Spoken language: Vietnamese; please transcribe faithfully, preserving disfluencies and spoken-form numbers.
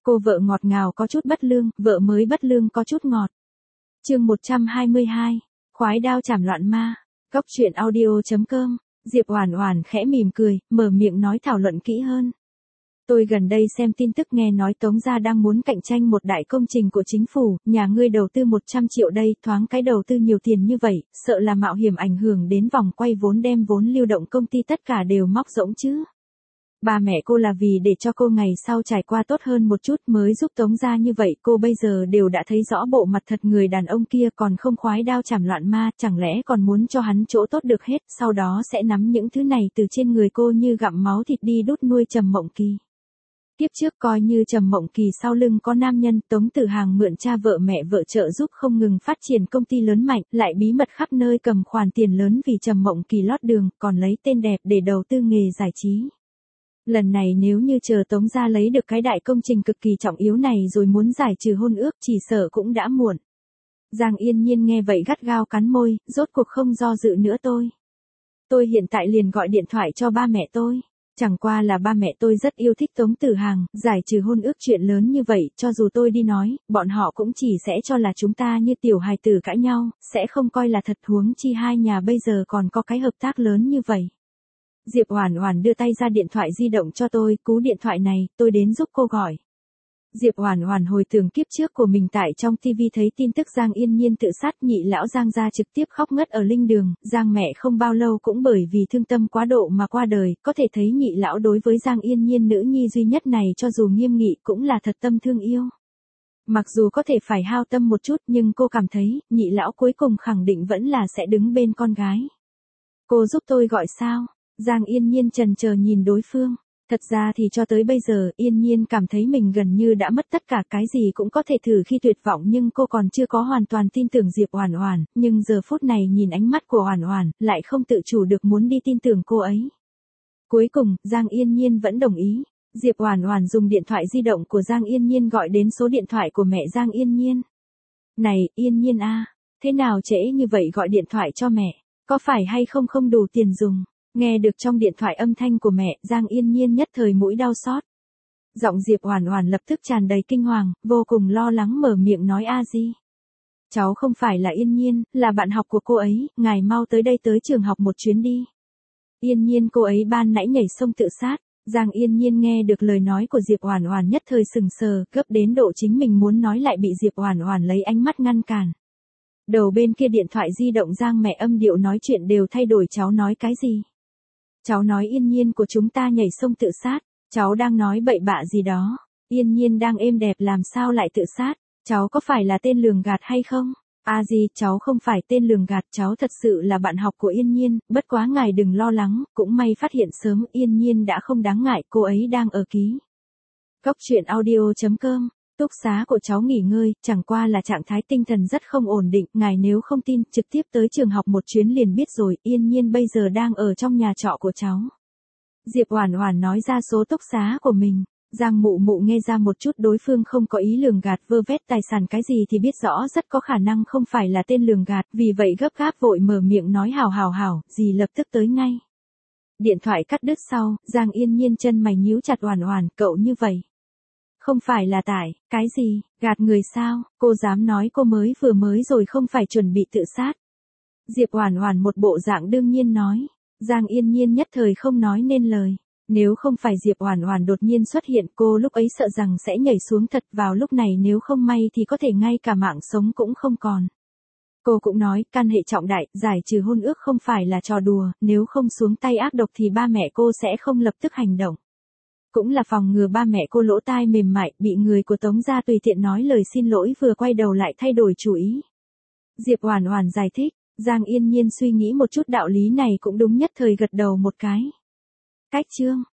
Cô vợ ngọt ngào có chút bất lương, vợ mới bất lương có chút ngọt. Chương một trăm hai mươi hai, khoái đao chảm loạn ma. Cốc truyện audio chấm com. Diệp Oản Oản khẽ mỉm cười, mở miệng nói thảo luận kỹ hơn. Tôi gần đây xem tin tức nghe nói Tống gia đang muốn cạnh tranh một đại công trình của chính phủ, nhà ngươi đầu tư một trăm triệu đây, thoáng cái đầu tư nhiều tiền như vậy, sợ là mạo hiểm ảnh hưởng đến vòng quay vốn đem vốn lưu động công ty tất cả đều móc rỗng chứ. Ba mẹ cô là vì để cho cô ngày sau trải qua tốt hơn một chút mới giúp Tống gia như vậy, cô bây giờ đều đã thấy rõ bộ mặt thật người đàn ông kia còn không khoái đao chảm loạn ma, chẳng lẽ còn muốn cho hắn chỗ tốt được hết, sau đó sẽ nắm những thứ này từ trên người cô như gặm máu thịt đi đút nuôi Trầm Mộng Kỳ. Tiếp trước coi như Trầm Mộng Kỳ sau lưng có nam nhân, Tống Tử Hàng mượn cha vợ mẹ vợ trợ giúp không ngừng phát triển công ty lớn mạnh, lại bí mật khắp nơi cầm khoản tiền lớn vì Trầm Mộng Kỳ lót đường, còn lấy tên đẹp để đầu tư nghề giải trí. Lần này nếu như chờ Tống gia lấy được cái đại công trình cực kỳ trọng yếu này rồi muốn giải trừ hôn ước chỉ sợ cũng đã muộn. Giang Yên Nhiên nghe vậy gắt gao cắn môi, rốt cuộc không do dự nữa tôi. Tôi hiện tại liền gọi điện thoại cho ba mẹ tôi. Chẳng qua là ba mẹ tôi rất yêu thích Tống Tử Hàng, giải trừ hôn ước chuyện lớn như vậy, cho dù tôi đi nói, bọn họ cũng chỉ sẽ cho là chúng ta như tiểu hài tử cãi nhau, sẽ không coi là thật, huống chi hai nhà bây giờ còn có cái hợp tác lớn như vậy. Diệp Oản Oản đưa tay ra điện thoại di động cho tôi, cú điện thoại này, tôi đến giúp cô gọi. Diệp Oản Oản hồi tưởng kiếp trước của mình tại trong ti vi thấy tin tức Giang Yên Nhiên tự sát, nhị lão Giang gia trực tiếp khóc ngất ở linh đường, Giang mẹ không bao lâu cũng bởi vì thương tâm quá độ mà qua đời, có thể thấy nhị lão đối với Giang Yên Nhiên nữ nhi duy nhất này cho dù nghiêm nghị cũng là thật tâm thương yêu. Mặc dù có thể phải hao tâm một chút nhưng cô cảm thấy, nhị lão cuối cùng khẳng định vẫn là sẽ đứng bên con gái. Cô giúp tôi gọi sao? Giang Yên Nhiên chần chờ nhìn đối phương. Thật ra thì cho tới bây giờ, Yên Nhiên cảm thấy mình gần như đã mất tất cả, cái gì cũng có thể thử khi tuyệt vọng nhưng cô còn chưa có hoàn toàn tin tưởng Diệp Oản Oản, nhưng giờ phút này nhìn ánh mắt của Oản Oản, lại không tự chủ được muốn đi tin tưởng cô ấy. Cuối cùng, Giang Yên Nhiên vẫn đồng ý. Diệp Oản Oản dùng điện thoại di động của Giang Yên Nhiên gọi đến số điện thoại của mẹ Giang Yên Nhiên. Này, Yên Nhiên a, à, thế nào trễ như vậy gọi điện thoại cho mẹ, có phải hay không không đủ tiền dùng? Nghe được trong điện thoại âm thanh của mẹ, Giang Yên Nhiên nhất thời mũi đau xót. Giọng Diệp Oản Oản lập tức tràn đầy kinh hoàng, vô cùng lo lắng mở miệng nói a di. Cháu không phải là Yên Nhiên, là bạn học của cô ấy, ngài mau tới đây tới trường học một chuyến đi. Yên Nhiên cô ấy ban nãy nhảy sông tự sát. Giang Yên Nhiên nghe được lời nói của Diệp Oản Oản nhất thời sừng sờ, gấp đến độ chính mình muốn nói lại bị Diệp Oản Oản lấy ánh mắt ngăn cản. Đầu bên kia điện thoại di động Giang mẹ âm điệu nói chuyện đều thay đổi, cháu nói cái gì? Cháu nói Yên Nhiên của chúng ta nhảy sông tự sát, cháu đang nói bậy bạ gì đó, Yên Nhiên đang êm đẹp làm sao lại tự sát, cháu có phải là tên lường gạt hay không? A di, cháu không phải tên lường gạt, cháu thật sự là bạn học của Yên Nhiên, bất quá ngài đừng lo lắng, cũng may phát hiện sớm, Yên Nhiên đã không đáng ngại, cô ấy đang ở ký. Cốc truyện audio chấm com. Túc xá của cháu nghỉ ngơi, chẳng qua là trạng thái tinh thần rất không ổn định, ngài nếu không tin, trực tiếp tới trường học một chuyến liền biết rồi, Yên Nhiên bây giờ đang ở trong nhà trọ của cháu. Diệp Oản Oản nói ra số túc xá của mình, Giang Mụ Mụ nghe ra một chút đối phương không có ý lường gạt vơ vét tài sản cái gì thì biết rõ rất có khả năng không phải là tên lường gạt, vì vậy gấp gáp vội mở miệng nói hảo hảo hảo, dì lập tức tới ngay. Điện thoại cắt đứt sau, Giang Yên Nhiên chân mày nhíu chặt, Oản Oản, cậu như vậy. Không phải là tại, cái gì, gạt người sao, cô dám nói cô mới vừa mới rồi không phải chuẩn bị tự sát. Diệp Oản Oản một bộ dạng đương nhiên nói, Giang Yên Nhiên nhất thời không nói nên lời. Nếu không phải Diệp Oản Oản đột nhiên xuất hiện, cô lúc ấy sợ rằng sẽ nhảy xuống thật, vào lúc này nếu không may thì có thể ngay cả mạng sống cũng không còn. Cô cũng nói, can hệ trọng đại, giải trừ hôn ước không phải là trò đùa, nếu không xuống tay ác độc thì ba mẹ cô sẽ không lập tức hành động. Cũng là phòng ngừa ba mẹ cô lỗ tai mềm mại, bị người của Tống gia tùy tiện nói lời xin lỗi vừa quay đầu lại thay đổi chủ ý. Diệp Oản Oản giải thích, Giang Yên Nhiên suy nghĩ một chút đạo lý này cũng đúng nhất thời gật đầu một cái. Cách chương